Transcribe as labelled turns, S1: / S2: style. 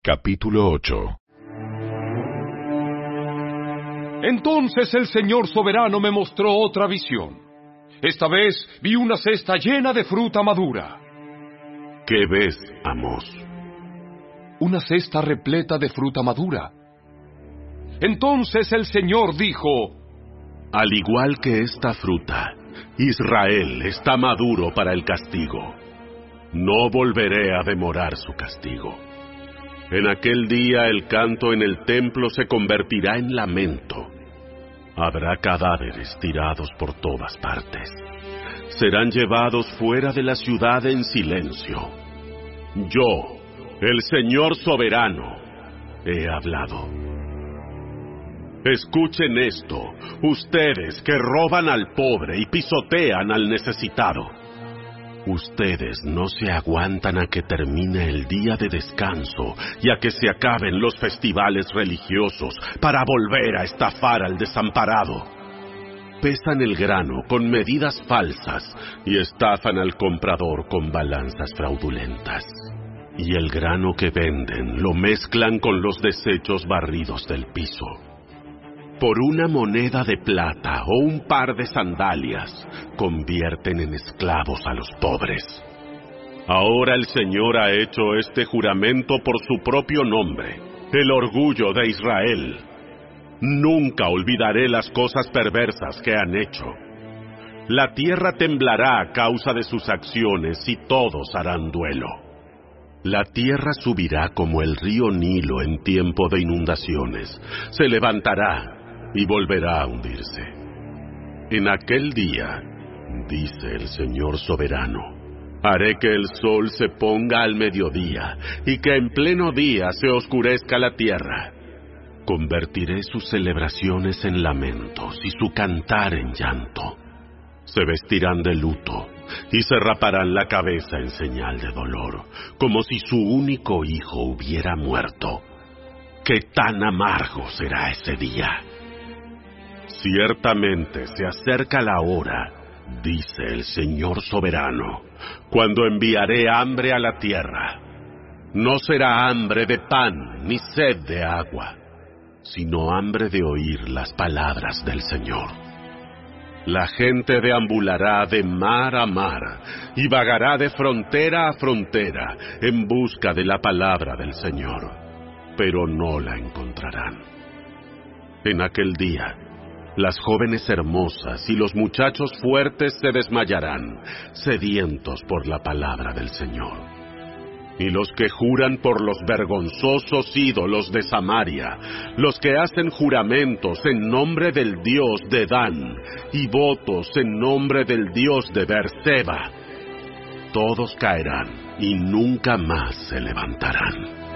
S1: Capítulo 8.
S2: Entonces el Señor soberano me mostró otra visión. Esta vez vi una cesta llena de fruta madura.
S3: ¿Qué ves, Amós?
S2: Una cesta repleta de fruta madura. Entonces el Señor dijo:
S3: Al igual que esta fruta, Israel está maduro para el castigo. No volveré a demorar su castigo. En aquel día el canto en el templo se convertirá en lamento. Habrá cadáveres tirados por todas partes. Serán llevados fuera de la ciudad en silencio. Yo, el Señor soberano, he hablado. Escuchen esto, ustedes que roban al pobre y pisotean al necesitado. Ustedes no se aguantan a que termine el día de descanso y a que se acaben los festivales religiosos para volver a estafar al desamparado. Pesan el grano con medidas falsas y estafan al comprador con balanzas fraudulentas. Y el grano que venden lo mezclan con los desechos barridos del piso. Por una moneda de plata o un par de sandalias, convierten en esclavos a los pobres. Ahora el Señor ha hecho este juramento por su propio nombre, el orgullo de Israel. Nunca olvidaré las cosas perversas que han hecho. La tierra temblará a causa de sus acciones y todos harán duelo. La tierra subirá como el río Nilo en tiempo de inundaciones. Se levantará y volverá a hundirse. En aquel día, dice el Señor soberano, haré que el sol se ponga al mediodía y que en pleno día se oscurezca la tierra. Convertiré sus celebraciones en lamentos y su cantar en llanto. Se vestirán de luto y se raparán la cabeza en señal de dolor, como si su único hijo hubiera muerto. ¡Qué tan amargo será ese día! Ciertamente se acerca la hora, dice el Señor soberano, cuando enviaré hambre a la tierra. No será hambre de pan ni sed de agua, sino hambre de oír las palabras del Señor. La gente deambulará de mar a mar y vagará de frontera a frontera en busca de la palabra del Señor, pero no la encontrarán. En aquel día, las jóvenes hermosas y los muchachos fuertes se desmayarán, sedientos por la palabra del Señor. Y los que juran por los vergonzosos ídolos de Samaria, los que hacen juramentos en nombre del Dios de Dan y votos en nombre del Dios de Beerseba, todos caerán y nunca más se levantarán.